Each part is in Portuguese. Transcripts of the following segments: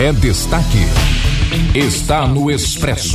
é destaque. Está no Expresso.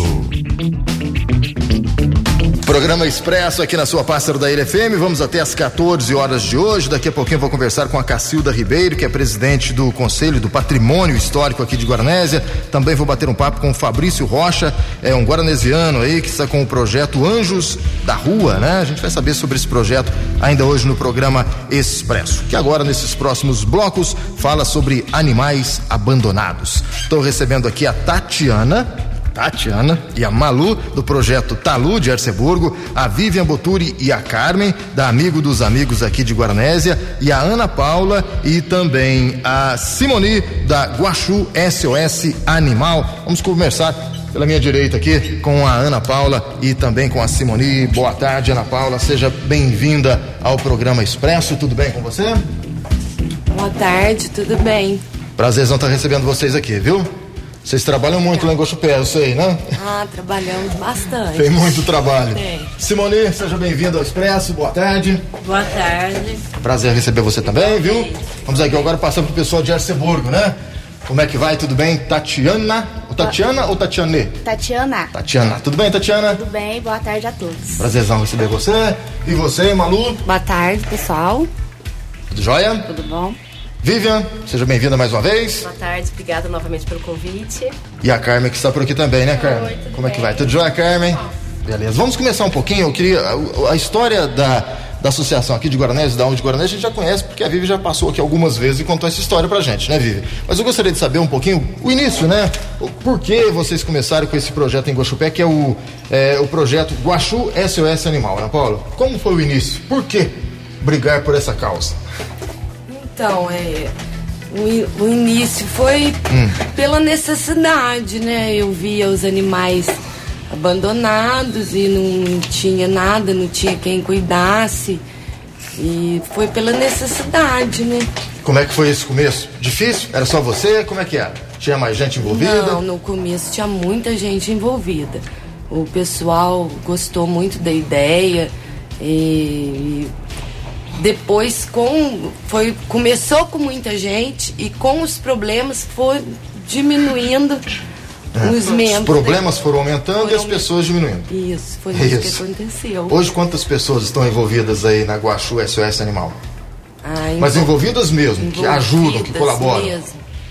Programa Expresso aqui na sua Pássaro da Ilha FM. Vamos até às 14 horas de hoje. Daqui a pouquinho eu vou conversar com a Cacilda Ribeiro, que é presidente do Conselho do Patrimônio Histórico aqui de Guaranésia. Também vou bater um papo com o Fabrício Rocha, um guaranesiano aí que está com o projeto Anjos da Rua, né? A gente vai saber sobre esse projeto ainda hoje no programa Expresso, que agora nesses próximos blocos fala sobre animais abandonados. Estou recebendo aqui a Tatiana e a Malu, do projeto Talu de Arceburgo, a Vivian Boturi e a Carmen, da Amigo dos Amigos aqui de Guaranésia, e a Ana Paula e também a Simoni, da Guaxu SOS Animal. Vamos conversar pela minha direita aqui com a Ana Paula e também com a Simoni. Boa tarde, Ana Paula, seja bem-vinda ao programa Expresso. Tudo bem com você? Boa tarde, tudo bem. Prazerzão estar recebendo vocês aqui, viu? Vocês trabalham muito lá em Guaxupé, eu sei, né? Trabalhamos bastante. Tem muito trabalho. Tem. Simone, seja bem-vinda ao Expresso, boa tarde. Boa tarde. Prazer receber você também, viu? Vamos aqui agora passando pro pessoal de Arceburgo, né? Como é que vai? Tudo bem? Tatiana ou Tatiane? Tatiana. Tudo bem, Tatiana? Tudo bem, boa tarde a todos. Prazerzão receber você. E você, Malu? Boa tarde, pessoal. Tudo jóia? Tudo bom? Vivian, seja bem-vinda mais uma vez. Boa tarde, obrigada novamente pelo convite. E a Carmen que está por aqui também, né, Carmen? Oi, tudo Como é que bem? vai? Tudo jóia, Carmen? Beleza. Vamos começar um pouquinho. Eu queria a história da associação aqui de Guaranésia, da ONG de Guaranésia, a gente já conhece, porque a Vivi já passou aqui algumas vezes e contou essa história pra gente, né, Vivi? Mas eu gostaria de saber um pouquinho o início, né? Por que vocês começaram com esse projeto em Guaxupé, que é o projeto Guaxu SOS Animal, né, Paulo? Como foi o início? Por que brigar por essa causa? Então, o início foi pela necessidade, né? Eu via os animais abandonados e não tinha nada, não tinha quem cuidasse. E foi pela necessidade, né? Como é que foi esse começo? Difícil? Era só você? Como é que era? Tinha mais gente envolvida? Não, no começo tinha muita gente envolvida. O pessoal gostou muito da ideia e depois começou com muita gente e com os problemas foi diminuindo os membros. Os problemas foram aumentando e as pessoas diminuindo. Isso, foi isso que aconteceu. Hoje quantas pessoas estão envolvidas aí na Guaxu SOS Animal? Mas envolvidas mesmo, que ajudam, que colaboram? Mesmo.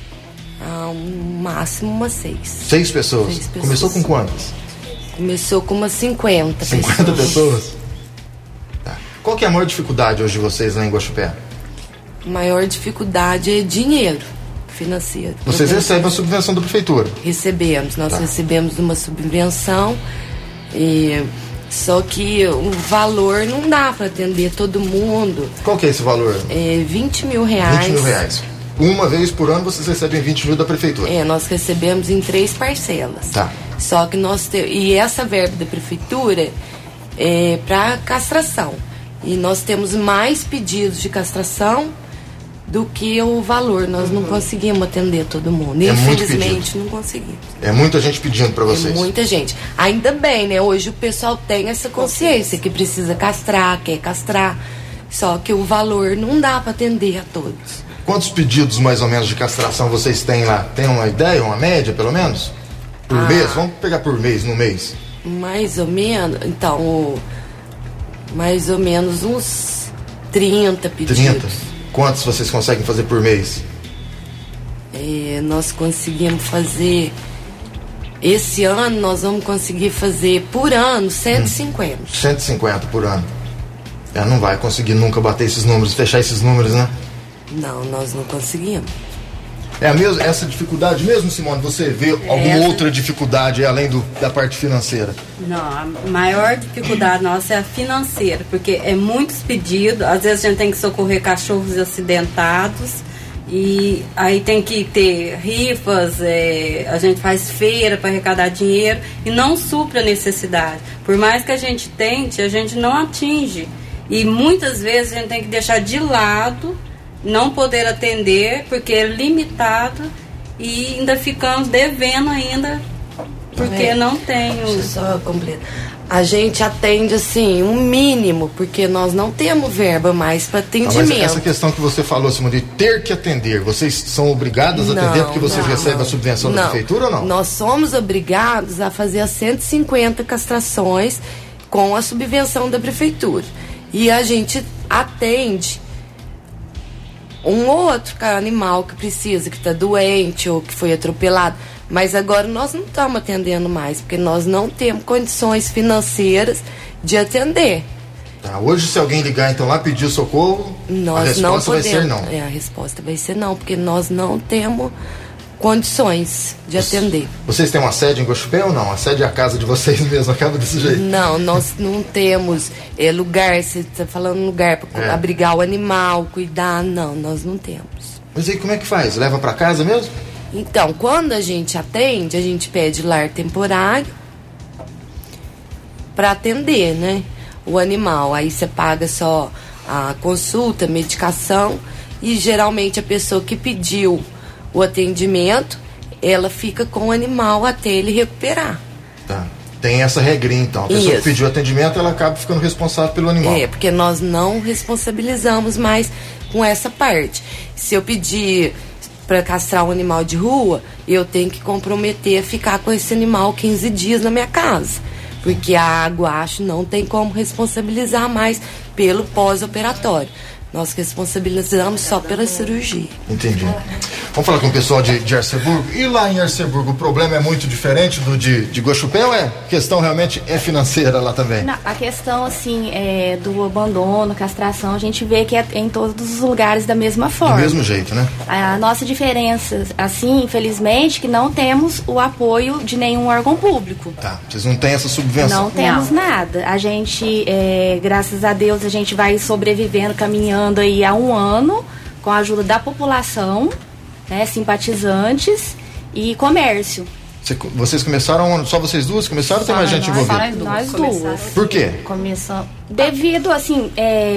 Um máximo umas 6. 6 pessoas? Começou com quantas? Começou com umas 50 pessoas. 50 pessoas? Tá. Qual que é a maior dificuldade hoje de vocês lá em Guaxupé? A maior dificuldade é dinheiro financeiro. Vocês recebem a subvenção da prefeitura? Recebemos, nós recebemos uma subvenção, só que o valor não dá para atender todo mundo. Qual que é esse valor? É 20 mil R$20 reais. mil. Uma vez por ano vocês recebem 20 mil da prefeitura? Nós recebemos em 3 parcelas. Tá. Só que e essa verba da prefeitura é para castração. E nós temos mais pedidos de castração do que o valor. Nós não conseguimos atender todo mundo. Infelizmente, não conseguimos. É muita gente pedindo para vocês. É muita gente. Ainda bem, né? Hoje o pessoal tem essa consciência que precisa castrar, quer castrar. Só que o valor não dá para atender a todos. Quantos pedidos mais ou menos de castração vocês têm lá? Tem uma ideia, uma média pelo menos? Por mês? Vamos pegar por mês, no mês. Mais ou menos, então, mais ou menos uns 30 pedidos. 30? Quantos vocês conseguem fazer por mês? Nós conseguimos fazer, esse ano nós vamos conseguir fazer por ano 150. 150 por ano. Não vai conseguir nunca bater esses números, fechar esses números, né? Não, nós não conseguimos. É a mesma, essa dificuldade mesmo, Simone? Você vê alguma outra dificuldade além da parte financeira? Não, a maior dificuldade nossa é a financeira, porque é muitos pedidos, às vezes a gente tem que socorrer cachorros acidentados e aí tem que ter rifas, a gente faz feira para arrecadar dinheiro e não supra a necessidade. Por mais que a gente tente, a gente não atinge e muitas vezes a gente tem que deixar de lado, não poder atender porque é limitado e ainda ficamos devendo ainda porque não tem Deixa eu só completar. A gente atende, assim, um mínimo, porque nós não temos verba mais para atendimento. Mas essa questão que você falou, Simone, de ter que atender, vocês são obrigadas a atender porque vocês recebem a subvenção da prefeitura ou não? Nós somos obrigados a fazer as 150 castrações com a subvenção da prefeitura. E a gente atende um ou outro animal que precisa, que está doente ou que foi atropelado. Mas agora nós não estamos atendendo mais, porque nós não temos condições financeiras de atender. Tá, hoje se alguém ligar então lá pedir socorro, a resposta vai ser não. A resposta vai ser não, porque nós não temos condições de atender. Vocês têm uma sede em Guaxupé ou não? A sede é a casa de vocês mesmo, acaba desse jeito. Não, nós não temos lugar, você está falando lugar para abrigar o animal, cuidar, não, nós não temos. Mas aí como é que faz? Leva para casa mesmo? Então, quando a gente atende, a gente pede lar temporário para atender, né, o animal. Aí você paga só a consulta, medicação, e geralmente a pessoa que pediu o atendimento, ela fica com o animal até ele recuperar. Tá. Tem essa regrinha então. A pessoa que pediu atendimento, ela acaba ficando responsável pelo animal. Porque nós não responsabilizamos mais com essa parte. Se eu pedir para castrar um animal de rua, eu tenho que comprometer a ficar com esse animal 15 dias na minha casa, porque a Aguacho não tem como responsabilizar mais pelo pós-operatório. Nós responsabilizamos só pela cirurgia. Entendi. Vamos falar com o pessoal de Arceburgo. E lá em Arceburgo o problema é muito diferente do de Guaxupé ou a questão realmente é financeira lá também? Não, a questão assim do abandono, castração, a gente vê que é em todos os lugares da mesma forma. Do mesmo jeito, né? A nossa diferença, assim, infelizmente, que não temos o apoio de nenhum órgão público. Tá, vocês não têm essa subvenção? Não temos nada. A gente, graças a Deus, a gente vai sobrevivendo, caminhando aí há um ano, com a ajuda da população, né, simpatizantes e comércio. Vocês começaram, só vocês duas começaram ou tem mais gente envolvida? Nós duas. Por quê? Devido, assim,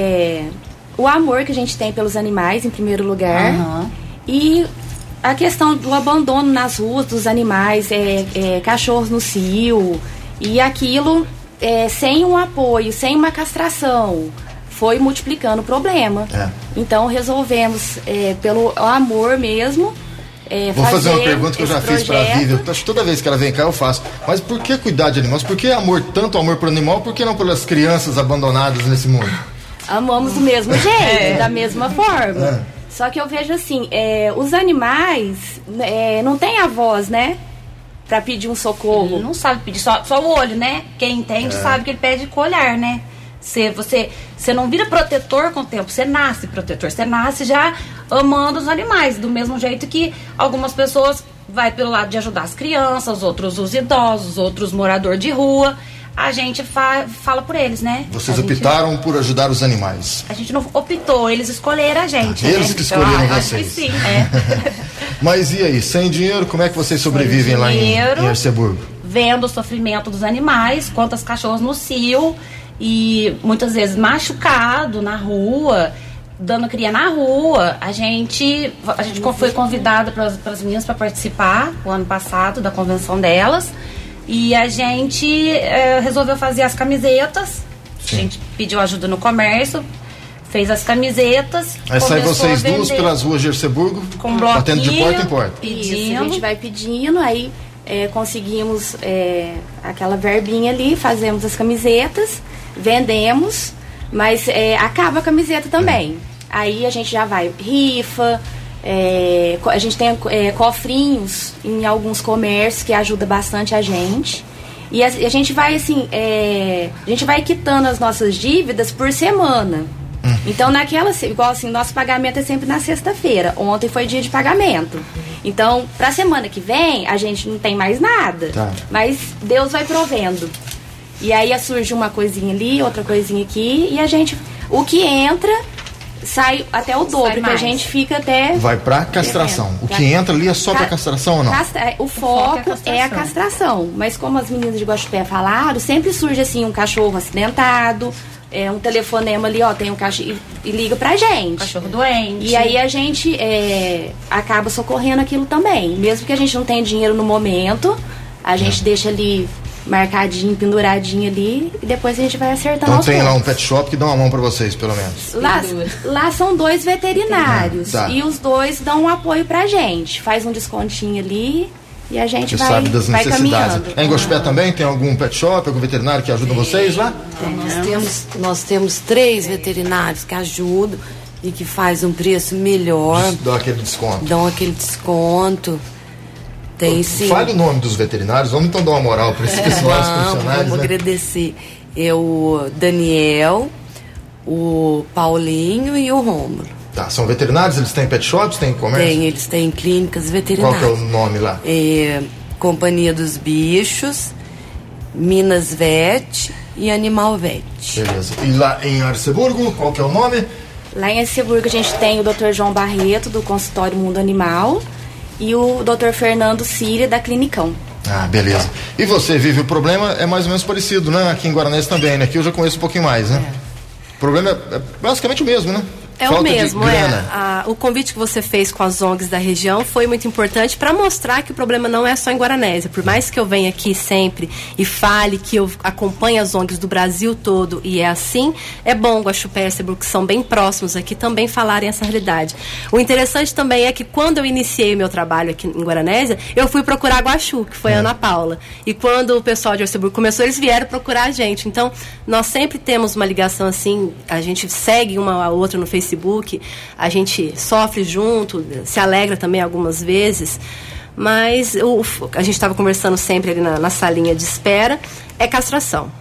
o amor que a gente tem pelos animais, em primeiro lugar, e a questão do abandono nas ruas dos animais, cachorros no cio, e aquilo sem um apoio, sem uma castração, foi multiplicando o problema. Então resolvemos, pelo amor mesmo, vou fazer uma pergunta que eu já fiz para a Vivian. Toda vez que ela vem cá eu faço. Mas por que cuidar de animais? Por que tanto amor por animal? Por que não pelas crianças abandonadas nesse mundo? Amamos do mesmo jeito, da mesma forma. Só que eu vejo assim, os animais não têm a voz, né? Pra pedir um socorro. Ele não sabe pedir, só o olho, né? Quem entende sabe que ele pede com o olhar, né? Você não vira protetor com o tempo, você nasce protetor, você nasce já amando os animais, do mesmo jeito que algumas pessoas vai pelo lado de ajudar as crianças, outros os idosos, outros moradores de rua. A gente fala por eles, né? Vocês optaram por ajudar os animais? A gente não optou, eles escolheram a gente. Eles que escolheram vocês. Acho que sim, Mas e aí, sem dinheiro, como é que vocês sobrevivem lá em Arceburgo? Vendo o sofrimento dos animais, quantas cachorros no cio, e muitas vezes machucado na rua, dando cria na rua. A gente foi convidada para as meninas para participar o ano passado da convenção delas, e a gente resolveu fazer as camisetas. Sim. A gente pediu ajuda no comércio, fez as camisetas. Aí sai vocês duas pelas ruas de Arceburgo, com bloquinho, batendo de porta em porta. Pedindo. Isso, a gente vai pedindo, aí conseguimos aquela verbinha ali, fazemos as camisetas, vendemos, mas acaba a camiseta também. Aí a gente já vai, rifa, a gente tem cofrinhos em alguns comércios que ajuda bastante a gente. E a gente vai assim, a gente vai quitando as nossas dívidas por semana. Então igual assim, nosso pagamento é sempre na sexta-feira. Ontem foi dia de pagamento. Então, pra semana que vem, a gente não tem mais nada. Tá. Mas Deus vai provendo. E aí surge uma coisinha ali, outra coisinha aqui, e a gente, o que entra, sai até o dobro, que a gente fica até... Vai pra castração. O que entra ali é só pra castração ou não? O foco é a castração. Mas como as meninas de Guaxupé falaram, sempre surge assim um cachorro acidentado, um telefonema ali, tem um cachorro e liga pra gente. Cachorro doente. E aí a gente acaba socorrendo aquilo também. Mesmo que a gente não tenha dinheiro no momento, a gente deixa ali marcadinho, penduradinho ali, e depois a gente vai acertando Então aos tem lá poucos. um pet shop que dá uma mão pra vocês, pelo menos. Lá são 2 veterinários, Tá. e os 2 dão um apoio pra gente, faz um descontinho ali e a gente Que vai, sabe das vai necessidades. caminhando. Em Guaxupé também tem algum pet shop, algum veterinário que ajuda vocês lá? Nós temos 3 veterinários que ajudam e que faz um preço melhor, Dá aquele desconto. dão aquele desconto. Tem sim. Fale o nome dos veterinários, vamos então dar uma moral para esses pessoais funcionários, vamos né? agradecer. É o Daniel, o Paulinho e o Rômulo. Tá, são veterinários, eles têm pet shops, têm comércio? Eles têm clínicas Qual veterinárias. que é o nome lá? Companhia dos Bichos, Minas Vet e Animal Vet. Beleza. E lá em Arceburgo, qual que é o nome? Lá em Arceburgo a gente tem o Dr. João Barreto, do consultório Mundo Animal, e o Dr. Fernando Síria, da Clinicão. Ah, beleza. E você, Vivi, o problema é mais ou menos parecido, né? Aqui em Guaranés também, né? Aqui eu já conheço um pouquinho mais, né? O problema é basicamente o mesmo, né? É Falta o mesmo, de grana. o convite que você fez com as ONGs da região foi muito importante para mostrar que o problema não é só em Guaranésia. Por mais que eu venha aqui sempre e fale que eu acompanho as ONGs do Brasil todo e é assim, é bom Guaxupé e Arceburgo, que são bem próximos aqui, também falarem essa realidade. O interessante também é que quando eu iniciei o meu trabalho aqui em Guaranésia, eu fui procurar a Guaxu, que foi a Ana Paula. E quando o pessoal de Arceburgo começou, eles vieram procurar a gente. Então, nós sempre temos uma ligação assim, a gente segue uma a outra no Facebook, a gente sofre junto, se alegra também algumas vezes, mas a gente estava conversando sempre ali na salinha de espera, é castração.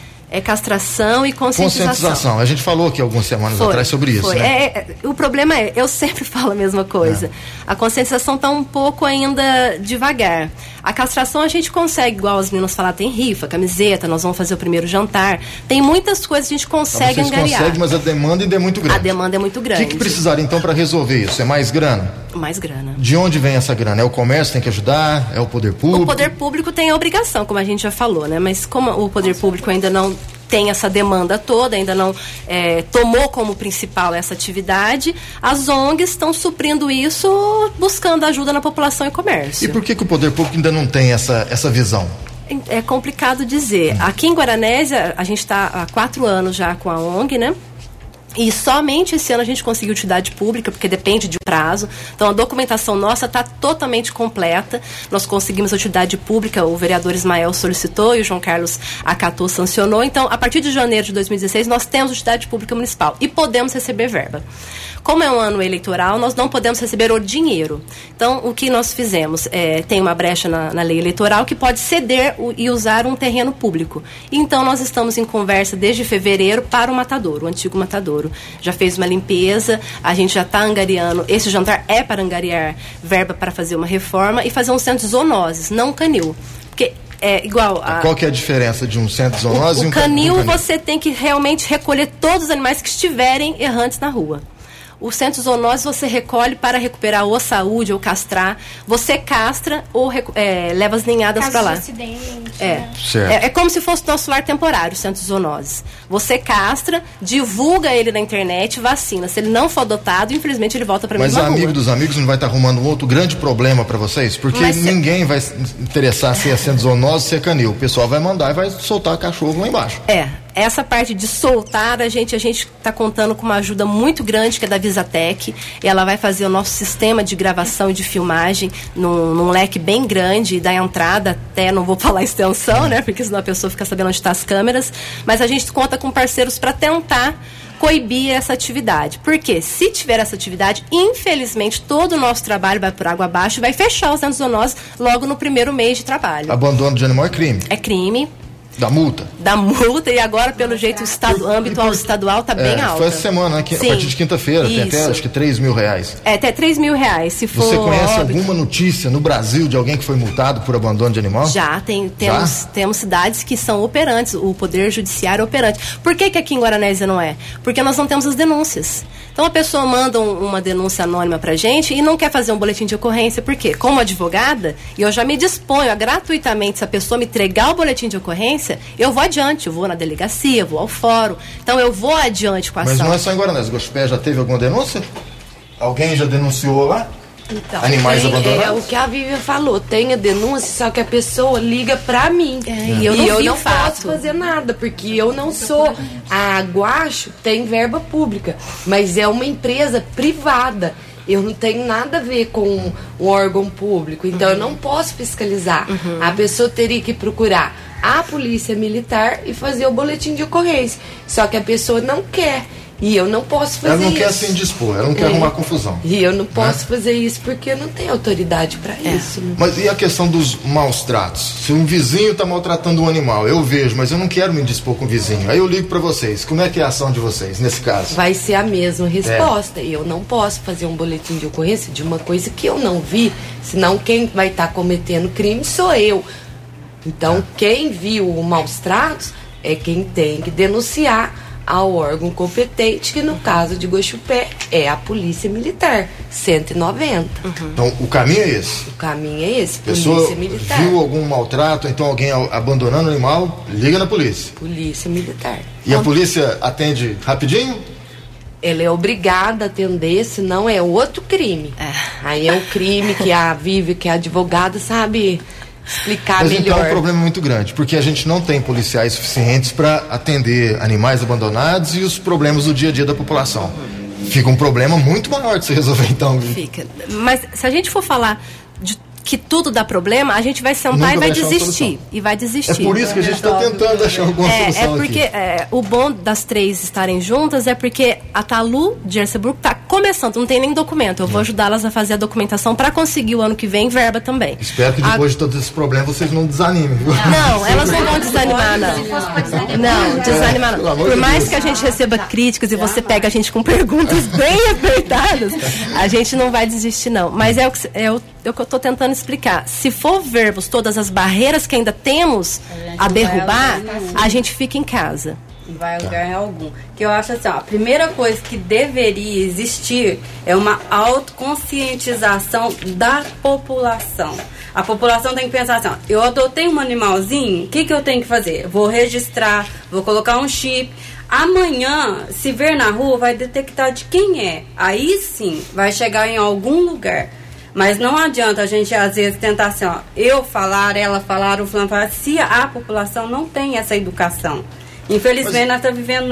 É castração e conscientização. A gente falou aqui algumas semanas atrás sobre isso, né? O problema é, eu sempre falo a mesma coisa. A conscientização está um pouco ainda devagar. A castração a gente consegue, igual as meninas falaram, tem rifa, camiseta, nós vamos fazer o primeiro jantar. Tem muitas coisas que a gente consegue angariar. Conseguem, mas a demanda ainda é muito grande. A demanda é muito grande. O que precisaria então para resolver isso? É mais grana? Mais grana. De onde vem essa grana? É o comércio que tem que ajudar? É o poder público? O poder público tem a obrigação, como a gente já falou, né? Mas como o poder público ainda não tem essa demanda toda, ainda não tomou como principal essa atividade, as ONGs estão suprindo isso, buscando ajuda na população e comércio. E por que o poder público ainda não tem essa visão? É complicado dizer. Aqui em Guaranésia, a gente está há 4 anos já com a ONG, né? E somente esse ano a gente conseguiu utilidade pública, porque depende de prazo. Então a documentação nossa está totalmente completa. Nós conseguimos a utilidade pública, o vereador Ismael solicitou e o João Carlos acatou, sancionou. Então, a partir de janeiro de 2016, nós temos utilidade pública municipal e podemos receber verba. Como é um ano eleitoral, nós não podemos receber o dinheiro. Então, o que nós fizemos? Tem uma brecha na lei eleitoral que pode ceder e usar um terreno público. Então, nós estamos em conversa desde fevereiro para o Matadouro, o antigo Matadouro. Já fez uma limpeza, a gente já está angariando. Esse jantar é para angariar verba para fazer uma reforma e fazer um centro de zoonoses, não canil. Porque é igual a... Qual que é a diferença de um centro de zoonose e um canil? Você tem que realmente recolher todos os animais que estiverem errantes na rua. O centro de zoonose você recolhe para recuperar ou saúde ou castrar. Você castra ou leva as ninhadas para lá. É como se fosse nosso lar temporário, o centro de zoonose. Você castra, divulga ele na internet, vacina. Se ele não for adotado, infelizmente ele volta para a mesma rua. Mas amigo dos amigos não vai estar arrumando um outro grande problema para vocês? Porque ninguém vai se interessar se é centro de zoonose ou se é canil. O pessoal vai mandar e vai soltar cachorro lá embaixo. Essa parte de soltar, a gente está contando com uma ajuda muito grande, que é da Visatec. Ela vai fazer o nosso sistema de gravação e de filmagem num leque bem grande, da entrada até, não vou falar extensão, né? Porque senão a pessoa fica sabendo onde estão as câmeras. Mas a gente conta com parceiros para tentar coibir essa atividade. Porque se tiver essa atividade, infelizmente, todo o nosso trabalho vai por água abaixo e vai fechar os centros zoonoses logo no primeiro mês de trabalho. Abandono de animal é crime? É crime. Da multa? Da multa, e agora, pelo jeito, o âmbito estadual está bem alto. Foi essa semana, né? A partir de quinta-feira, tem até, acho que R$3.000. Até R$3.000, se for. Você conhece alguma notícia no Brasil de alguém que foi multado por abandono de animal? Já, temos cidades que são operantes, o Poder Judiciário é operante. Por que aqui em Guaranésia não é? Porque nós não temos as denúncias. Então a pessoa manda uma denúncia anônima pra gente e não quer fazer um boletim de ocorrência. Por quê? Como advogada, eu já me disponho a gratuitamente, se a pessoa me entregar o boletim de ocorrência, eu vou adiante, eu vou na delegacia, vou ao fórum. Então eu vou adiante com a ação. Mas não é só em Guaranésia, Guaxupé já teve alguma denúncia? Alguém já denunciou lá? Então, animais abandonados? É o que a Vivian falou, tem a denúncia, só que a pessoa liga pra mim. E eu não posso fazer nada, porque eu não sou. A Guaxo tem verba pública, mas é uma empresa privada. Eu não tenho nada a ver com um órgão público, então eu não posso fiscalizar. A pessoa teria que procurar a polícia militar e fazer o boletim de ocorrência. Só que a pessoa não quer. E eu não posso fazer isso. Ela não quer se indispor, ela não quer arrumar confusão. E eu não posso fazer isso porque eu não tenho autoridade para isso. Né? Mas e a questão dos maus tratos? Se um vizinho está maltratando um animal, eu vejo, mas eu não quero me indispor com o vizinho. Aí eu ligo para vocês. Como é que é a ação de vocês nesse caso? Vai ser a mesma resposta. Eu não posso fazer um boletim de ocorrência de uma coisa que eu não vi, senão quem vai estar cometendo crime sou eu. Então, quem viu o maus tratos é quem tem que denunciar ao órgão competente, que no caso de Guaxupé é a Polícia Militar, 190. Então, o caminho é esse? O caminho é esse, Pessoa Polícia Militar. viu algum maltrato, então alguém abandonando o animal, liga na polícia. Polícia Militar. E a polícia atende rapidinho? Ela é obrigada a atender, senão é outro crime. Aí é o crime que a Vivi, que é advogada, sabe explicar Mas melhor. então é um problema muito grande, porque a gente não tem policiais suficientes para atender animais abandonados e os problemas do dia a dia da população. Fica um problema muito maior de se resolver, então. Fica. Mas se a gente for falar de que tudo dá problema, a gente vai sentar Nunca e vai vai achar uma desistir. solução. E vai desistir. É por isso que a gente está tentando achar alguma solução porque aqui. o bom das três estarem juntas é porque a Talu de Erceburgo está começando, não tem nem documento. Eu vou ajudá-las a fazer a documentação para conseguir o ano que vem verba também. Espero que depois de todos esses problemas vocês não desanimem, viu? Não, elas não vão desanimar, não. Não, desanimar não. Por mais que a gente receba críticas e você pega a gente com perguntas bem apertadas, a gente não vai desistir, não. Mas é o que eu estou tentando explicar. Se for vermos todas as barreiras que ainda temos a derrubar, a gente fica em casa. Não vai lugar algum. Que eu acho assim, ó, a primeira coisa que deveria existir é uma autoconscientização da população. A população tem que pensar assim, ó, eu adotei um animalzinho, o que eu tenho que fazer? Vou registrar, vou colocar um chip. Amanhã, se ver na rua, vai detectar de quem é. Aí sim, vai chegar em algum lugar. Mas não adianta a gente, às vezes, tentar assim, ó, eu falar, ela falar, o fulano falar, se a população não tem essa educação. Infelizmente, nós estamos vivendo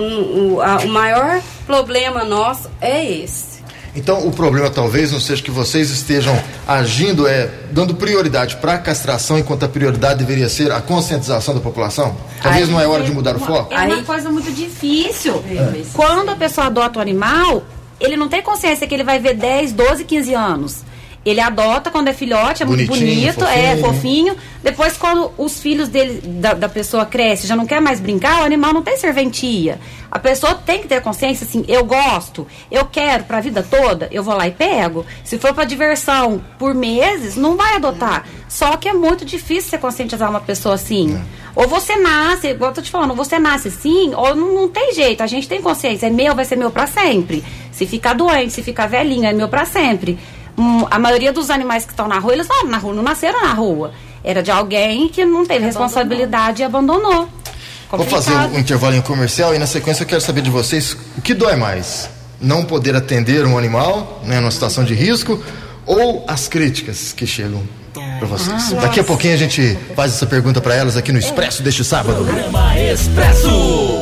o maior problema nosso é esse. Então, o problema talvez não seja que vocês estejam agindo, dando prioridade para a castração, enquanto a prioridade deveria ser a conscientização da população? Talvez não é hora de mudar o foco? É uma coisa muito difícil. Quando a pessoa adota o animal, ele não tem consciência que ele vai ver 10, 12, 15 anos. Ele adota quando é filhote, é muito bonito, é fofinho. Depois, quando os filhos dele, da pessoa crescem, já não quer mais brincar, o animal não tem serventia. A pessoa tem que ter consciência, assim, eu gosto, eu quero pra vida toda, eu vou lá e pego. Se for pra diversão por meses, não vai adotar. Só que é muito difícil você conscientizar uma pessoa assim. Ou você nasce, igual eu tô te falando, você nasce assim, ou não tem jeito, a gente tem consciência, é meu, vai ser meu pra sempre. Se ficar doente, se ficar velhinho, é meu pra sempre. A maioria dos animais que estão na rua, eles não na rua, não nasceram na rua. Era de alguém que não teve responsabilidade e abandonou. Vou fazer um intervalinho comercial e na sequência eu quero saber de vocês o que dói mais? Não poder atender um animal, né, numa situação de risco, ou as críticas que chegam para vocês? Daqui a pouquinho a gente faz essa pergunta para elas aqui no Expresso deste sábado. Programa Expresso.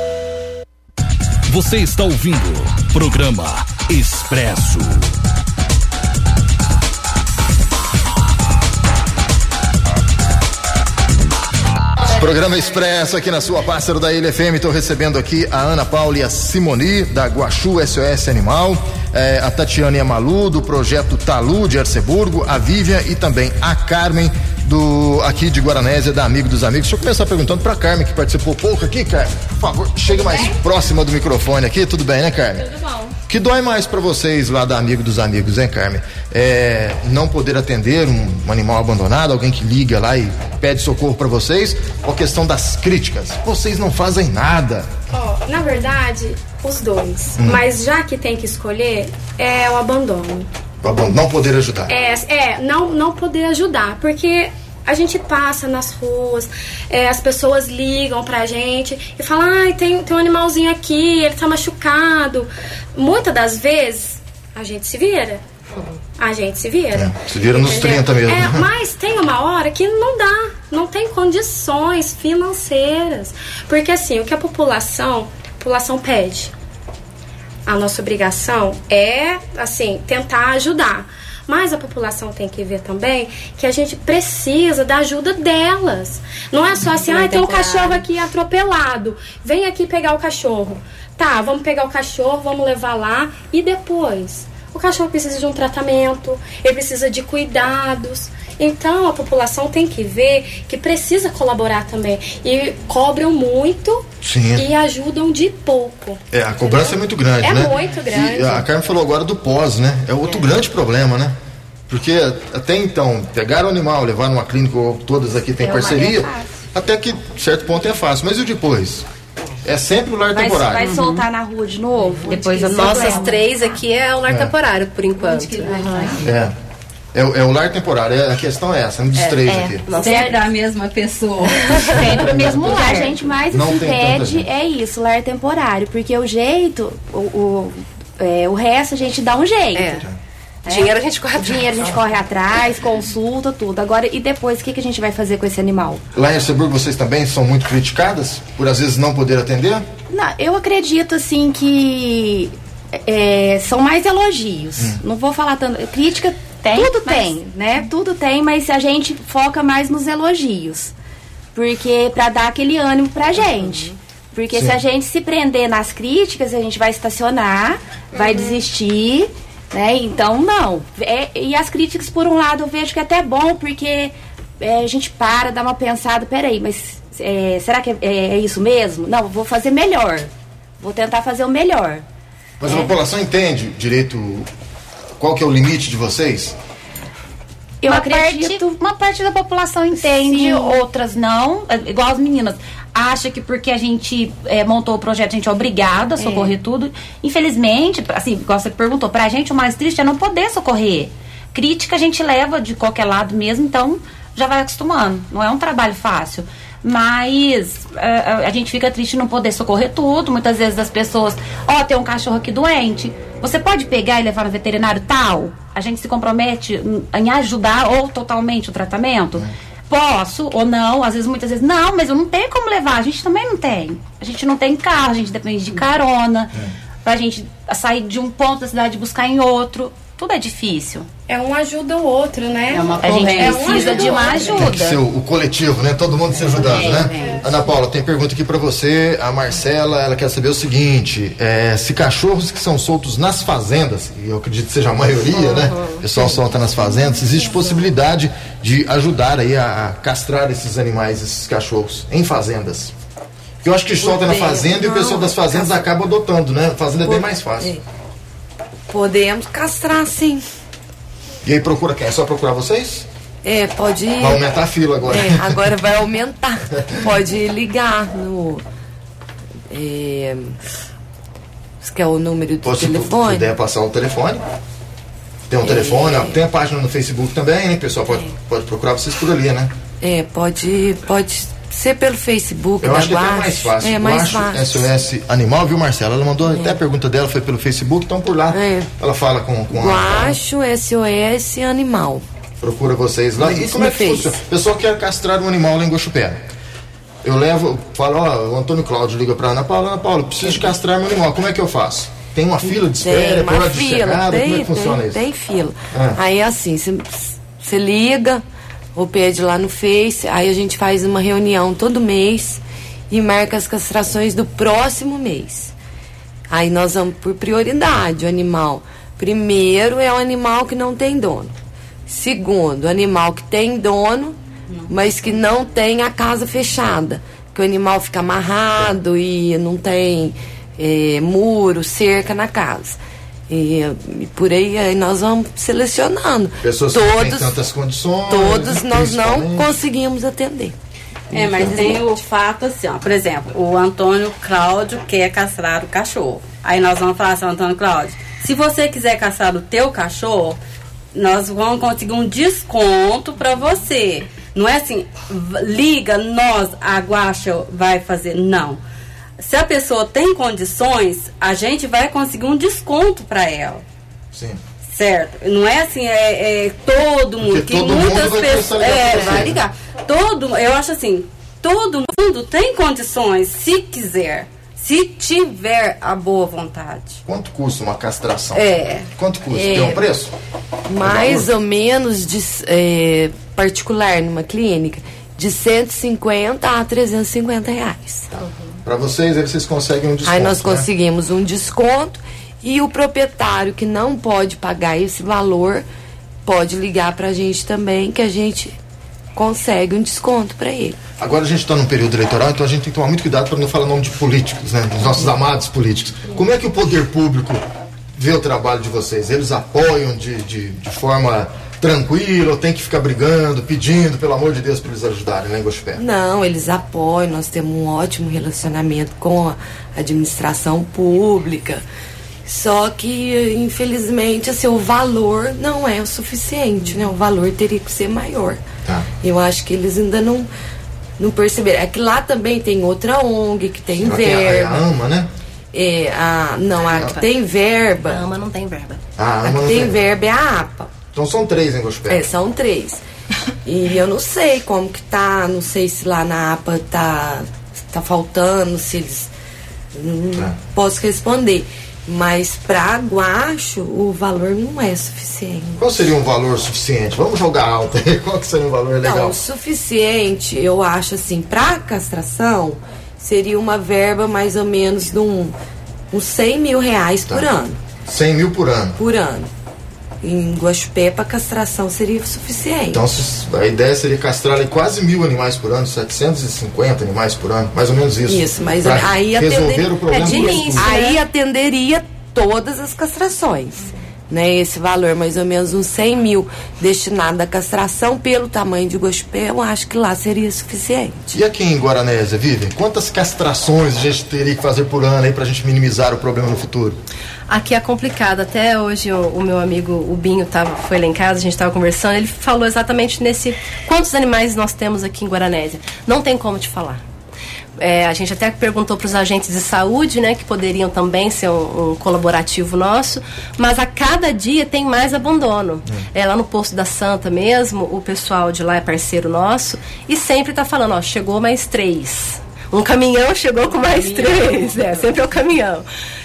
Você está ouvindo Programa Expresso. Programa Expresso aqui na sua pássaro da Ilha FM. Estou recebendo aqui a Ana Paula e a Simoni da Guaxu SOS Animal, a Tatiana e a Malu do projeto Talu de Erceburgo, a Vivian e também a Carmen aqui de Guaranésia, da Amigo dos Amigos. Deixa eu começar perguntando para Carmen, que participou pouco aqui. Carmen, por favor, chega mais próxima do microfone aqui. Tudo bem, né, Carmen? Tudo bom. O que dói mais para vocês lá da Amigo dos Amigos, hein, Carmen? Não poder atender um animal abandonado, alguém que liga lá e pede socorro para vocês, ou a questão das críticas? Vocês não fazem nada. Na verdade, os dois. Mas já que tem que escolher, é o abandono. Não poder ajudar. Não poder ajudar, porque a gente passa nas ruas, as pessoas ligam pra gente e falam, tem um animalzinho aqui, ele tá machucado. Muitas das vezes, a gente se vira. A gente se vira. Se vira nos 30 mesmo. Mas tem uma hora que não dá, não tem condições financeiras. Porque assim, o que a população pede. A nossa obrigação é, assim, tentar ajudar. Mas a população tem que ver também que a gente precisa da ajuda delas. Não é só assim, tem um cachorro aqui atropelado, vem aqui pegar o cachorro. Tá, vamos pegar o cachorro, vamos levar lá e depois? O cachorro precisa de um tratamento, ele precisa de cuidados. Então a população tem que ver que precisa colaborar também. E cobram muito. Sim. E ajudam de pouco. A cobrança é muito grande, né? É muito grande. E a Carmen falou agora do pós, né? É outro grande problema, né? Porque até então, pegar o animal, levar numa clínica, ou todas aqui têm parceria, até que certo ponto é fácil. Mas e depois? É sempre o lar temporário. Vai soltar na rua de novo? Depois as nossas 3 aqui é o lar temporário, por enquanto. É o lar temporário, a questão é essa, um dos 3 aqui. Sempre a mesma pessoa. Sempre o mesmo lar. A gente mais se pede é isso, lar temporário. Porque o jeito, o resto a gente dá um jeito. Dinheiro a gente corre atrás. Dinheiro a gente corre atrás, consulta, tudo. Agora, e depois, o que a gente vai fazer com esse animal? Lá em Erceburgo, vocês também são muito criticadas por, às vezes, não poder atender? Não, eu acredito, assim, que são mais elogios. Não vou falar tanto... Crítica, tudo tem, né? Tudo tem, mas a gente foca mais nos elogios. Porque pra dar aquele ânimo pra gente. Porque se a gente se prender nas críticas, a gente vai estacionar, vai desistir... Né? Então, não. E as críticas, por um lado, eu vejo que é até bom, porque a gente dá uma pensada, peraí, mas será que é isso mesmo? Não, vou fazer melhor. Vou tentar fazer o melhor. Mas a população entende direito qual que é o limite de vocês? Eu acredito... Uma parte da população entende, outras não. Igual as meninas. Acha que porque a gente montou o projeto, a gente é obrigado a socorrer tudo. Infelizmente, assim, igual você perguntou, pra gente o mais triste é não poder socorrer. Crítica a gente leva de qualquer lado mesmo, então já vai acostumando. Não é um trabalho fácil. Mas a gente fica triste não poder socorrer tudo. Muitas vezes as pessoas, tem um cachorro aqui doente, você pode pegar e levar no veterinário tal? A gente se compromete em ajudar ou totalmente o tratamento? Posso ou não, muitas vezes, não, mas eu não tenho como levar, a gente também não tem. A gente não tem carro, a gente depende de carona, pra gente sair de um ponto da cidade e buscar em outro. Tudo é difícil. Um ajuda o outro, né? A gente precisa de uma ajuda. Tem que ser o coletivo, né? Todo mundo se ajudando, né? Ana Paula, tem pergunta aqui pra você. A Marcela, ela quer saber o seguinte: se cachorros que são soltos nas fazendas, e eu acredito que seja a maioria, né? O pessoal solta nas fazendas, existe possibilidade de ajudar aí a castrar esses animais, esses cachorros, em fazendas? Eu acho que solta na fazenda e o pessoal das fazendas acaba adotando, né? A fazenda é bem mais fácil. Podemos castrar, sim. E aí procura quem? É só procurar vocês? Pode ir. Vai aumentar a fila agora. Agora vai aumentar. Pode ligar no... Você quer o número do telefone? Se puder passar o telefone. Tem um telefone, tem a página no Facebook também, né? O pessoal pode procurar vocês por ali, né? Pode ser pelo Facebook. Eu acho que é mais fácil. É mais fácil. SOS Animal, viu, Marcela? Ela mandou até a pergunta dela, foi pelo Facebook, então por lá ela fala com Guacho SOS Animal. Procura vocês lá. E como é que funciona? O pessoal quer castrar um animal lá em Guaxupé. Eu falo, o Antônio Cláudio liga pra Ana Paula, preciso de castrar meu animal, como é que eu faço? Tem uma fila de espera, tem uma fila, como é que funciona isso? Tem fila. Aí assim, você liga, ou pede lá no Face, aí a gente faz uma reunião todo mês e marca as castrações do próximo mês. Aí nós vamos por prioridade, o animal. Primeiro é o animal que não tem dono. Segundo, o animal que tem dono, mas que não tem a casa fechada. Que o animal fica amarrado e não tem muro, cerca na casa. E por aí nós vamos selecionando. Pessoas que não têm tantas condições. Todos nós não conseguimos atender. Mas tem o fato assim, por exemplo, o Antônio Cláudio quer castrar o cachorro. Aí nós vamos falar assim, Antônio Cláudio, se você quiser castrar o teu cachorro, nós vamos conseguir um desconto para você. Não é assim, liga, a Guaxa vai fazer. Não. Se a pessoa tem condições, a gente vai conseguir um desconto para ela. Sim. certo? Não é assim, todo mundo, porque que todo muitas mundo pessoas vai ligar. Eu acho assim, todo mundo tem condições, se quiser, se tiver a boa vontade. Quanto custa uma castração? Quanto custa? É. Tem um preço? Mais ou menos particular numa clínica, de 150 a 350 reais. Para vocês, aí vocês conseguem um desconto. Aí nós conseguimos um desconto e o proprietário que não pode pagar esse valor pode ligar pra gente também, que a gente consegue um desconto para ele. Agora a gente está num período eleitoral, então a gente tem que tomar muito cuidado para não falar nome de políticos, né? Dos nossos amados políticos. Como é que o poder público vê o trabalho de vocês? Eles apoiam de forma tranquila ou tem que ficar brigando, pedindo, pelo amor de Deus, para eles ajudarem lá em Guaxupé? Não, eles apoiam, nós temos um ótimo relacionamento com a administração pública. Só que, infelizmente, assim, o valor não é o suficiente, né? O valor teria que ser maior. Tá. Eu acho que eles ainda não perceberam. É que lá também tem outra ONG que tem verba. A AMA, né? A que tem verba. A AMA não tem verba. A que tem verba é a APA. Então são 3 em Guaxupé. São 3. E eu não sei como que tá, não sei se lá na APA tá faltando, se eles... Não posso responder. Mas para Guaxo, o valor não é suficiente. Qual seria um valor suficiente? Vamos jogar alto aí. Qual que seria um valor legal? Não, o suficiente, eu acho assim, para castração, seria uma verba mais ou menos de uns 100 mil reais por ano. 100 mil por ano? Por ano. Em Guaxupé, para castração seria o suficiente. Então a ideia seria castrar ali quase 1.000 animais por ano, 750 animais por ano, mais ou menos isso. Isso, mas pra aí resolver o problema de início, aí atenderia todas as castrações. Né, esse valor, mais ou menos uns 100 mil destinado à castração, pelo tamanho de Guaxupé, eu acho que lá seria suficiente. E aqui em Guaranésia, Vivian, quantas castrações a gente teria que fazer por ano aí pra gente minimizar o problema no futuro? Aqui é complicado, até hoje o meu amigo, o Binho, foi lá em casa, a gente estava conversando, ele falou exatamente quantos animais nós temos aqui em Guaranésia. Não tem como te falar. A gente até perguntou para os agentes de saúde, né, que poderiam também ser um colaborativo nosso, mas a cada dia tem mais abandono. Lá no Posto da Santa mesmo, o pessoal de lá é parceiro nosso e sempre está falando, chegou mais 3. Um caminhão chegou com mais 3, sempre é o caminhão.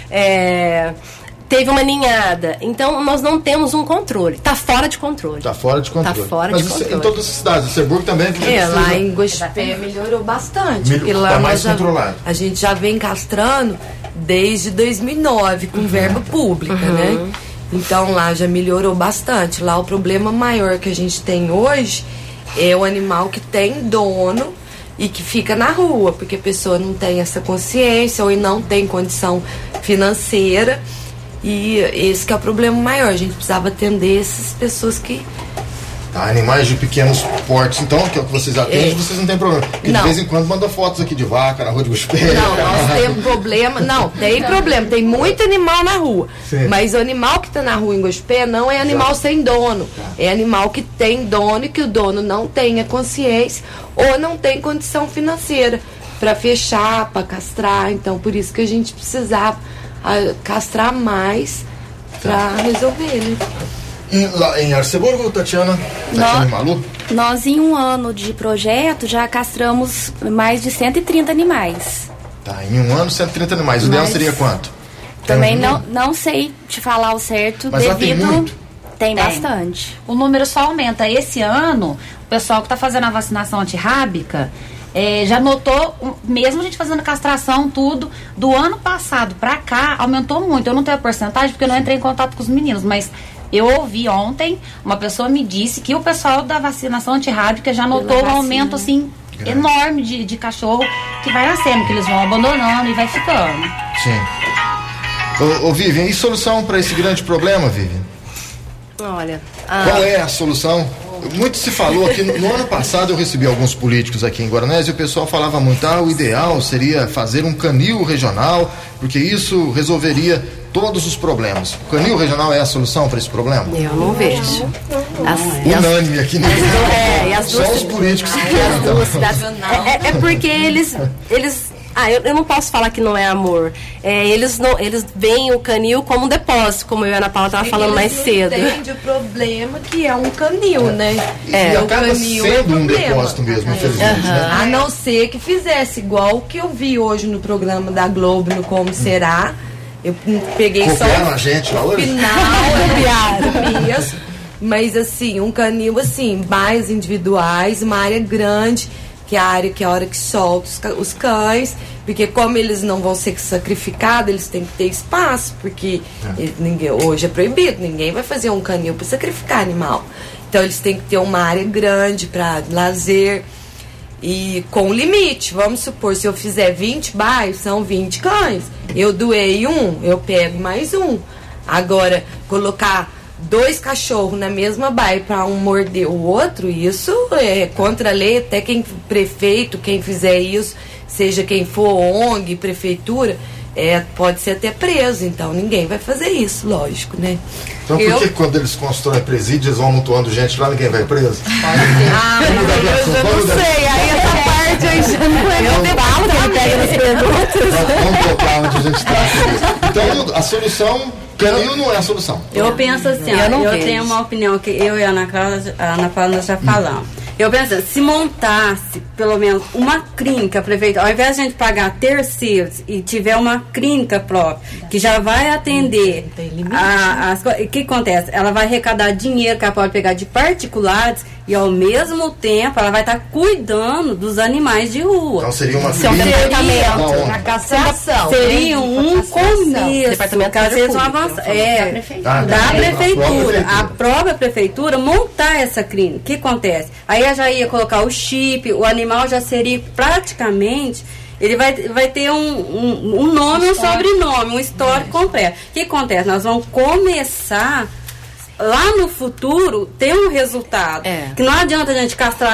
Teve uma ninhada, então nós não temos um controle, está fora de controle. Está fora de controle. Mas em todas as cidades, o Ceburgo também... Lá em Guaxupé melhorou bastante. Porque lá tá mais controlado. A gente já vem castrando desde 2009, com verba pública, né? Então lá já melhorou bastante. Lá o problema maior que a gente tem hoje é o animal que tem dono e que fica na rua, porque a pessoa não tem essa consciência ou não tem condição financeira. E esse que é o problema maior. A gente precisava atender essas pessoas que... Animais de pequenos portes, então, que é o que vocês atendem, vocês não tem problema. Porque de vez em quando manda fotos aqui de vaca na rua de Guaxupé. Não, nós temos problema. Não, tem problema. Tem muito animal na rua. Sim. Mas o animal que está na rua em Guaxupé não é animal sem dono. É animal que tem dono e que o dono não tenha consciência ou não tem condição financeira para fechar, para castrar. Então, por isso que a gente precisava castrar mais para resolver, né? Lá em Arceburgo, Tatiana Malu? Nós, em um ano de projeto, já castramos mais de 130 animais. Em um ano, 130 animais. O ideal seria quanto? Também não sei te falar o certo. Mas lá tem muito? Tem bastante. O número só aumenta. Esse ano, o pessoal que está fazendo a vacinação antirrábica já notou, mesmo a gente fazendo castração, tudo, do ano passado pra cá, aumentou muito. Eu não tenho a porcentagem porque eu não entrei em contato com os meninos, mas eu ouvi ontem, uma pessoa me disse que o pessoal da vacinação antirrábica já notou um aumento, assim, enorme de cachorro que vai nascendo, que eles vão abandonando e vai ficando. Sim. Ô Vivian, e solução para esse grande problema, Vivian? Olha... Qual é a solução? Muito se falou aqui, no ano passado eu recebi alguns políticos aqui em Guaranésia e o pessoal falava muito, o ideal seria fazer um canil regional, porque isso resolveria todos os problemas. O canil regional é a solução para esse problema? Eu não vejo. Unânime aqui no só os políticos que querem, então. É porque eles eu não posso falar que não é amor. Eles veem o canil como um depósito, como eu e a Ana Paula estava falando mais cedo. Eles entendem o problema que é um canil, né? E acaba sendo um depósito mesmo, infelizmente. Né? A não ser que fizesse igual o que eu vi hoje no programa da Globo, no Como Será. Eu peguei Copiaram só a gente lá hoje? final mesmo. Mas assim, um canil assim, mais individuais, uma área grande, que é a hora que solta os cães, porque como eles não vão ser sacrificados, eles têm que ter espaço, porque hoje é proibido, ninguém vai fazer um canil para sacrificar animal. Então eles têm que ter uma área grande para lazer e com limite. Vamos supor, se eu fizer 20 bairros, são 20 cães, eu doei um, eu pego mais um. Agora, colocar 2 cachorros na mesma baia para um morder o outro, isso é contra a lei. Até prefeito, quem fizer isso, seja quem for, ONG, prefeitura, pode ser até preso. Então ninguém vai fazer isso, lógico, né? Então por que quando eles constroem presídios, eles vão amontoando gente lá, ninguém vai preso? Eu não sei, aí essa parte aí já não é. Eu falo que ele pega nas perguntas. Vamos tocar onde a gente está. Então a solução, canil não é a solução. Eu penso assim, eu tenho uma opinião que eu e a Ana Paula nós já falamos. Eu penso assim, se montasse pelo menos uma clínica, prefeito, ao invés de a gente pagar terceiros e tiver uma clínica própria, que já vai atender as coisas, o que acontece? Ela vai arrecadar dinheiro que ela pode pegar de particulares e ao mesmo tempo ela vai estar cuidando dos animais de rua. Então seria uma A castração. Seria um começo. Departamento às vezes um avanço. Da prefeitura. A própria prefeitura montar essa clínica. O que acontece? Aí ela já ia colocar o chip, o animal já seria praticamente. Ele vai ter um nome, um sobrenome, um histórico completo. O que acontece? Nós vamos começar lá no futuro ter um resultado. Que não adianta a gente castrar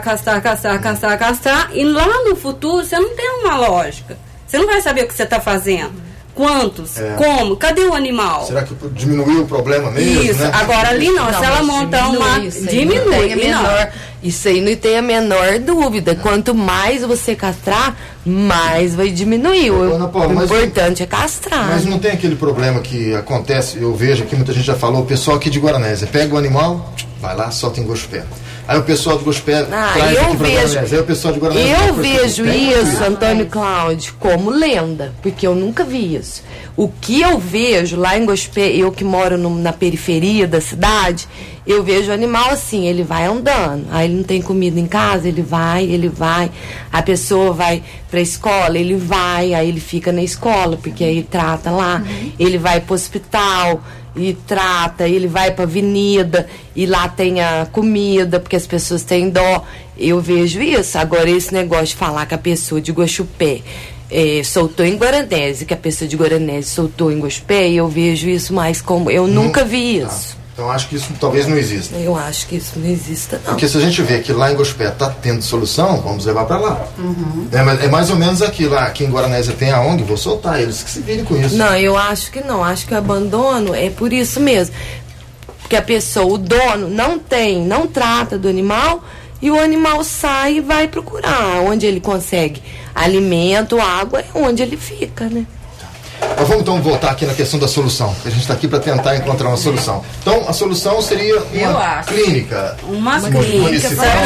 e lá no futuro você não tem uma lógica. Você não vai saber o que você está fazendo. Quantos? Como? Cadê o animal? Será que diminuiu o problema mesmo? Isso, né? Agora ali não, se ela montar uma. Diminui. Isso aí não tem a menor dúvida. Quanto mais você castrar, mais vai diminuir. O importante é castrar. Mas não tem aquele problema que acontece, eu vejo aqui, muita gente já falou, o pessoal aqui de Guaranésia pega o animal, vai lá, solta em Gospé. Aí o pessoal de Gospé traz aqui pra Guaranésia. Aí o pessoal de Guaranésia... Eu vejo isso, Antônio Cláudio, como lenda, porque eu nunca vi isso. O que eu vejo lá em Gospé, eu que moro na periferia da cidade, eu vejo o animal assim, ele vai andando, aí ele não tem comida em casa, ele vai, a pessoa vai pra escola, ele vai, aí ele fica na escola, porque aí trata lá, ele vai pro hospital e trata, ele vai pra avenida e lá tem a comida, porque as pessoas têm dó. Eu vejo isso. Agora esse negócio de falar que a pessoa de Guaxupé soltou em Guaranésia, que a pessoa de Guaranésia soltou em Gospé, eu vejo isso mais como... Eu nunca vi isso. Então acho que isso talvez não exista. Eu acho que isso não exista, não. Porque se a gente vê que lá em Gospé está tendo solução, vamos levar para lá. É mais ou menos aqui. Lá, aqui em Guaranésia tem a ONG, vou soltar eles que se virem com isso. Não, eu acho que não. Acho que o abandono é por isso mesmo. Porque a pessoa, o dono, não trata do animal e o animal sai e vai procurar. Onde ele consegue alimento, água, é onde ele fica, né? Mas vamos então voltar aqui na questão da solução. A gente está aqui para tentar encontrar uma solução. Então, a solução seria uma clínica. Uma clínica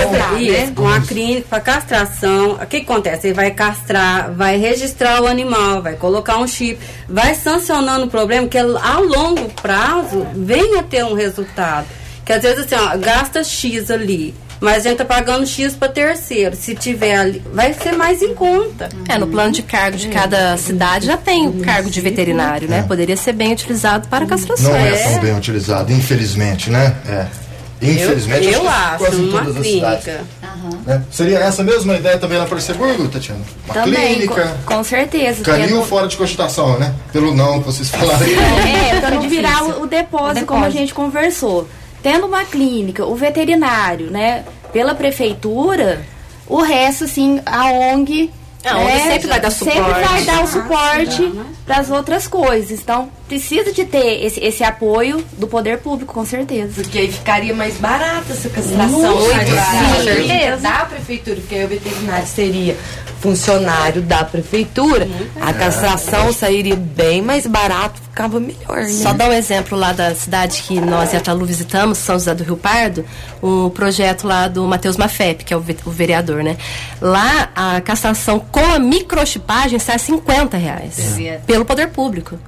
uma clínica para castração. O que acontece? Ele vai castrar, vai registrar o animal, vai colocar um chip, vai sancionando o problema, que a longo prazo venha ter um resultado. Que às vezes assim, gasta X ali, mas a gente está pagando X para terceiro. Se tiver ali, vai ser mais em conta. No plano de cargo de cada cidade já tem o cargo de veterinário, né? Poderia ser bem utilizado para castração. Não é tão bem utilizado, infelizmente, né? Infelizmente, eu acho uma clínica. Né? Seria essa mesma ideia também na Franceburgo, Tatiana? Uma também, clínica. Com certeza. Canil fora de cogitação, né? Pelo não que vocês falaram. Para não virar o depósito, como a gente conversou. Tendo uma clínica, o veterinário, né, pela prefeitura, o resto, assim, a ONG... A ONG sempre vai dar suporte. Sempre vai dar o suporte para as outras coisas. Então, precisa de ter esse apoio do poder público, com certeza. Porque aí ficaria mais barata essa castração. Muito mais barata. barata da prefeitura, porque aí o veterinário seria funcionário da prefeitura, a castração sairia bem mais barato, ficava melhor, né? Só dar um exemplo lá da cidade que nós e a Talu visitamos, São José do Rio Pardo, o projeto lá do Matheus Mafep, que é o vereador, né? Lá, a castração com a microchipagem sai R$50 pelo poder público.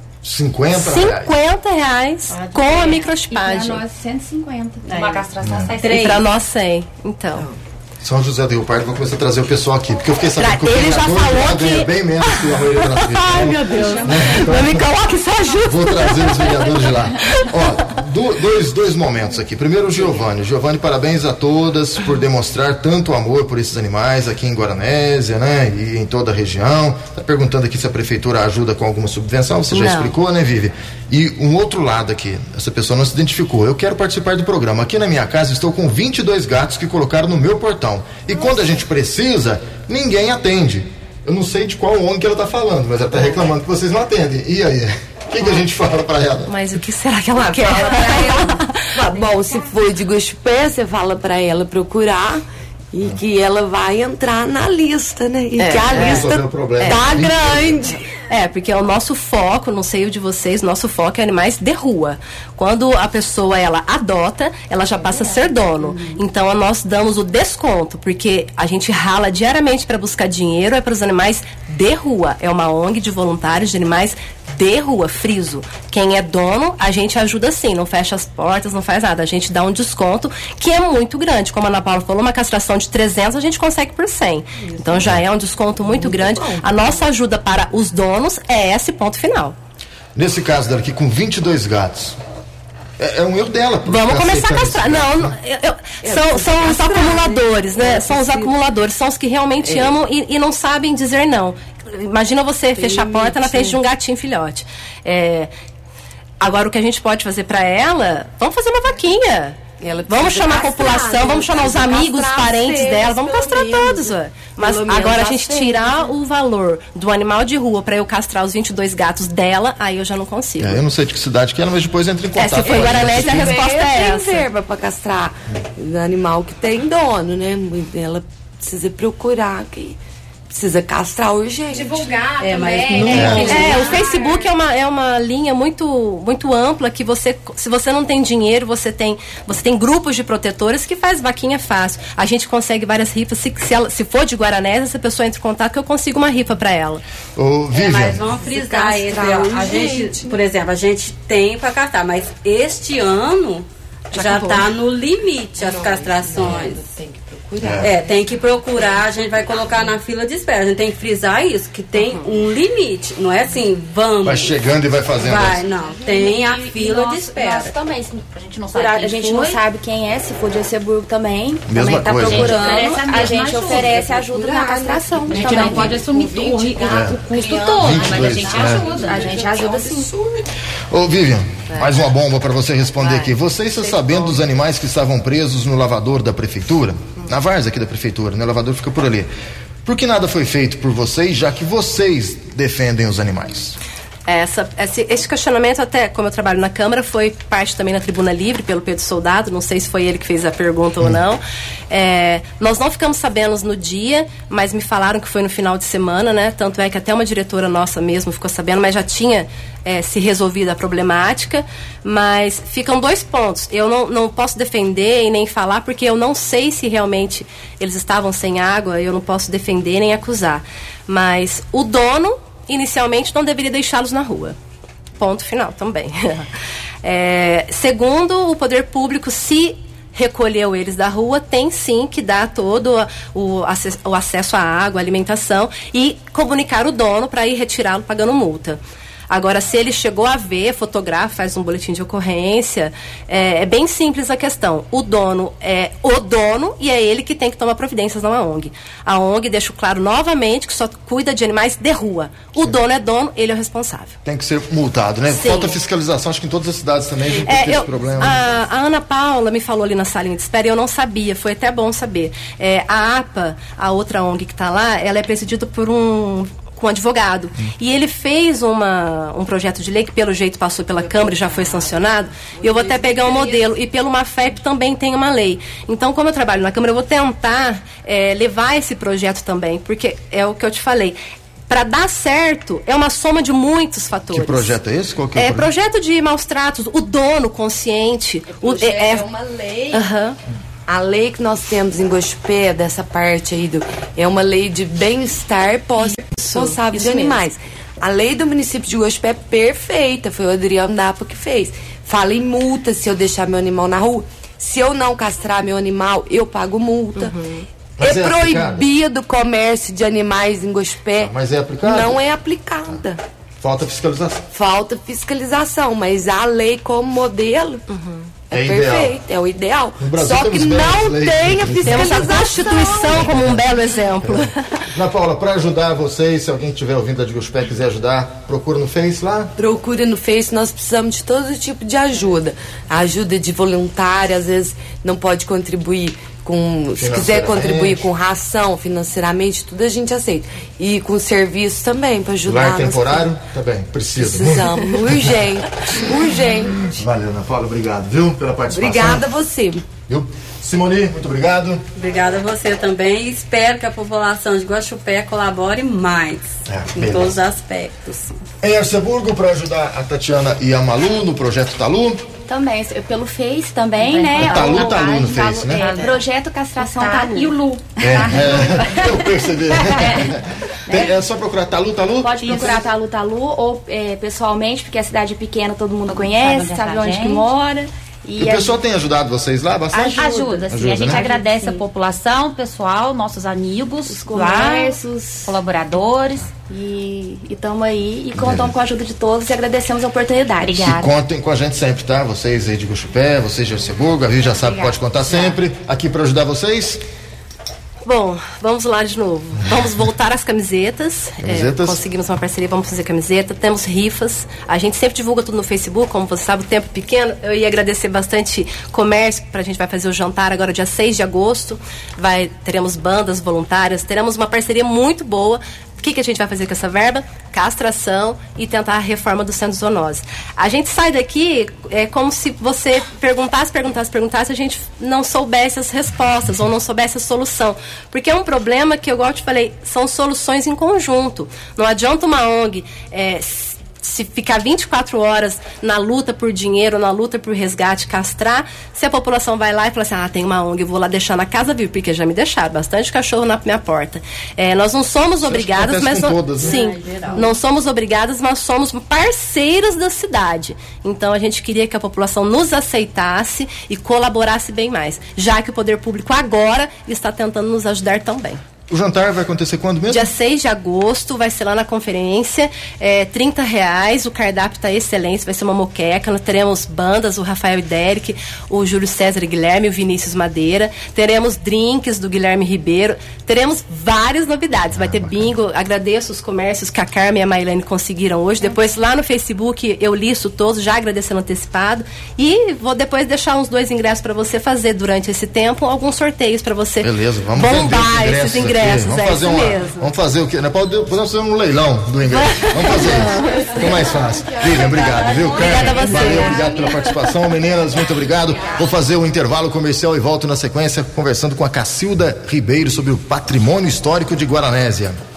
R$50 com a microchipagem. E pra nós, 150. Uma castração sai E pra nós 100. Então. São José do Rio Pardo, vou começar a trazer o pessoal aqui, porque eu fiquei sabendo que o ele já falou que ganha bem menos que a maioria das vezes. Ai, meu Deus. Não me coloque, só ajuda. Vou trazer os vereadores de lá. Ó, dois momentos aqui. Primeiro, o Giovanni. Giovanni, parabéns a todas por demonstrar tanto amor por esses animais aqui em Guaranésia, né? E em toda a região. Tá perguntando aqui se a prefeitura ajuda com alguma subvenção. Você já explicou, né, Vivi? E um outro lado aqui, essa pessoa não se identificou. Eu quero participar do programa. Aqui na minha casa estou com 22 gatos que colocaram no meu portão. E quando a gente precisa, ninguém atende. Eu não sei de qual ONG que ela está falando, mas ela está reclamando que vocês não atendem. E aí? O que a gente fala para ela? Mas o que será que ela quer? Fala pra ela. Bom, se for de Guaxupé, você fala para ela procurar e que ela vai entrar na lista, né? E que a lista tá grande. Porque o nosso foco, não sei o de vocês, nosso foco é animais de rua. Quando a pessoa, ela adota, ela já passa a ser dono. Então, nós damos o desconto, porque a gente rala diariamente para buscar dinheiro, é para os animais de rua. É uma ONG de voluntários de animais de rua, friso. Quem é dono, a gente ajuda sim, não fecha as portas, não faz nada. A gente dá um desconto que é muito grande. Como a Ana Paula falou, uma castração de 300 a gente consegue por 100. Então já é um desconto muito grande. A nossa ajuda para os donos é esse ponto final. Nesse caso dela aqui, com 22 gatos, é um erro dela. Vamos começar a castrar. São os acumuladores, né? São os acumuladores, são os que realmente amam e não sabem dizer não. Imagina você fechar a porta na frente de um gatinho filhote. Agora, o que a gente pode fazer para ela, vamos fazer uma vaquinha. Vamos chamar a população, vamos chamar os amigos, os parentes dela, vamos castrar todos. Mas agora a gente tirar o valor do animal de rua para eu castrar os 22 gatos dela, aí eu já não consigo. Eu não sei de que cidade que é, mas depois entra em contato. Se for Guaranésia, a resposta é essa. Tem verba para castrar animal que tem dono, né? Ela precisa procurar que precisa castrar urgente. Divulgar também. O Facebook é uma linha muito, muito ampla que se você não tem dinheiro, você tem grupos de protetores que faz vaquinha fácil. A gente consegue várias rifas. Se for de Guaranésia, essa pessoa entra em contato que eu consigo uma rifa para ela. Mas vamos frisar a gente, por exemplo, a gente tem para castrar, mas este ano já está no limite as castrações. Tem que procurar, a gente vai colocar na fila de espera. A gente tem que frisar isso, que tem um limite. Não é assim, vamos. Vai chegando e vai fazendo. Não. Tem a fila de espera. Nós também, a gente não sabe não sabe quem é, se for de Luxemburgo também. Mesma também coisa. procurando. A gente oferece ajuda na castração. A gente não pode assumir o custo todo, mas a gente ajuda. A gente ajuda sim. Vivian, mais uma bomba para você responder aqui. Você está sabendo dos animais que estavam presos no lavador da prefeitura? Na várzea aqui da prefeitura, né? O lavador fica por ali. Por que nada foi feito por vocês, já que vocês defendem os animais? Esse questionamento, até como eu trabalho na Câmara, foi parte também na Tribuna Livre, pelo Pedro Soldado, não sei se foi ele que fez a pergunta ou não. Nós não ficamos sabendo no dia, mas me falaram que foi no final de semana, né? Tanto é que até uma diretora nossa mesmo ficou sabendo, mas já tinha se resolvido a problemática. Mas ficam 2 pontos. Eu não posso defender e nem falar, porque eu não sei se realmente eles estavam sem água, eu não posso defender nem acusar. Mas o dono inicialmente não deveria deixá-los na rua. Ponto final também. Segundo, o poder público, se recolheu eles da rua, tem sim que dar todo o acesso à água, à alimentação e comunicar o dono para ir retirá-lo pagando multa. Agora, se ele chegou a ver, fotografa, faz um boletim de ocorrência, é bem simples a questão. O dono é o dono e é ele que tem que tomar providências, não a ONG. A ONG, deixo claro novamente, que só cuida de animais de rua. O dono é dono, ele é o responsável. Tem que ser multado, né? Sim. Falta fiscalização, acho que em todas as cidades também a gente tem esse problema. A Ana Paula me falou ali na salinha de espera e eu não sabia, foi até bom saber. A APA, a outra ONG que está lá, ela é presidida por um com um advogado. E ele fez um projeto de lei que, pelo jeito, passou pela Câmara e já foi sancionado. E eu vou até pegar um modelo. E pelo Mafep também tem uma lei. Então, como eu trabalho na Câmara, eu vou tentar levar esse projeto também, porque é o que eu te falei. Para dar certo, é uma soma de muitos fatores. Que projeto é esse? Qual que é o projeto de maus tratos, o dono consciente. É uma lei. A lei que nós temos em Gospé, dessa parte aí, é uma lei de bem-estar pós-responsável de animais. A lei do município de Gospé é perfeita, foi o Adriano Dapa que fez. Fala em multa se eu deixar meu animal na rua. Se eu não castrar meu animal, eu pago multa. Mas é proibido o comércio de animais em Gospé. Mas é aplicada? Não é aplicada. Falta fiscalização. Falta fiscalização, mas a lei como modelo é perfeito, é o ideal. Só que não tem a fiscalização. Temos a Constituição como um belo exemplo. Ana Paula, para ajudar vocês, se alguém estiver ouvindo a de Gospé e quiser ajudar, procura no Face lá? Procura no Face, nós precisamos de todo tipo de ajuda. A ajuda de voluntária, às vezes não pode contribuir se quiser contribuir com ração, financeiramente, tudo a gente aceita. E com serviço também, para ajudar. Lá é temporário? Também, precisamos, urgente. Valeu, Ana Paula, obrigado, viu, pela participação. Obrigada a você. Viu? Simone, muito obrigado. Obrigada a você também. Espero que a população de Guaxupé colabore mais em todos os aspectos. Em Arceburgo, para ajudar a Tatiana e a Malu no projeto Talu. Também, pelo Face também, né? Talu no Face, né? Projeto Castração Talu. E o Lu. Eu percebi. É só procurar Talu. Pode procurar Talu ou pessoalmente, porque a cidade é pequena, todo mundo conhece, sabe onde que mora. E o pessoal tem ajudado vocês lá bastante? Ajuda, sim. A gente agradece a população, o pessoal, nossos amigos, os comércios, colaboradores. E estamos aí e contamos com a ajuda de todos e agradecemos a oportunidade. Obrigada. E contem com a gente sempre, tá? Vocês aí de Guaxupé, vocês de Arceburgo, a Rio já sabe que pode contar sempre. Aqui para ajudar vocês. Bom, vamos lá de novo. Vamos voltar às camisetas. Conseguimos uma parceria, vamos fazer camiseta. Temos rifas. A gente sempre divulga tudo no Facebook, como você sabe, o tempo pequeno. Eu ia agradecer bastante comércio, a gente vai fazer o jantar agora dia 6 de agosto. Teremos bandas voluntárias, teremos uma parceria muito boa. O que a gente vai fazer com essa verba? Castração e tentar a reforma do centro de zoonose. A gente sai daqui como se você perguntasse, a gente não soubesse as respostas ou não soubesse a solução. Porque é um problema que, igual eu te falei, são soluções em conjunto. Não adianta uma ONG se ficar 24 horas na luta por dinheiro, na luta por resgate, castrar, se a população vai lá e fala assim, tem uma ONG, eu vou lá deixar na casa, viu? Porque já me deixaram bastante cachorro na minha porta. Nós não somos obrigadas, mas não somos obrigadas, mas somos parceiras da cidade. Então a gente queria que a população nos aceitasse e colaborasse bem mais, já que o poder público agora está tentando nos ajudar também. O jantar vai acontecer quando mesmo? Dia 6 de agosto, vai ser lá na conferência, R$30, o cardápio está excelente, vai ser uma moqueca, nós teremos bandas, o Rafael e Derek, o Júlio César e Guilherme, o Vinícius Madeira, teremos drinks do Guilherme Ribeiro, teremos várias novidades, vai ter bingo, agradeço os comércios que a Carmen e a Mailene conseguiram hoje, depois lá no Facebook eu listo todos, já agradecendo antecipado, e vou depois deixar uns 2 ingressos para você fazer durante esse tempo, alguns sorteios para você bombar esses ingressos. Vamos fazer o quê? Podemos fazer um leilão do ingresso. Vamos fazer isso. Fica mais fácil. Lívia, obrigado, viu? Obrigada a você. Valeu, obrigado pela participação. Meninas, muito obrigado. Vou fazer o intervalo comercial e volto na sequência conversando com a Cacilda Ribeiro sobre o patrimônio histórico de Guaranésia.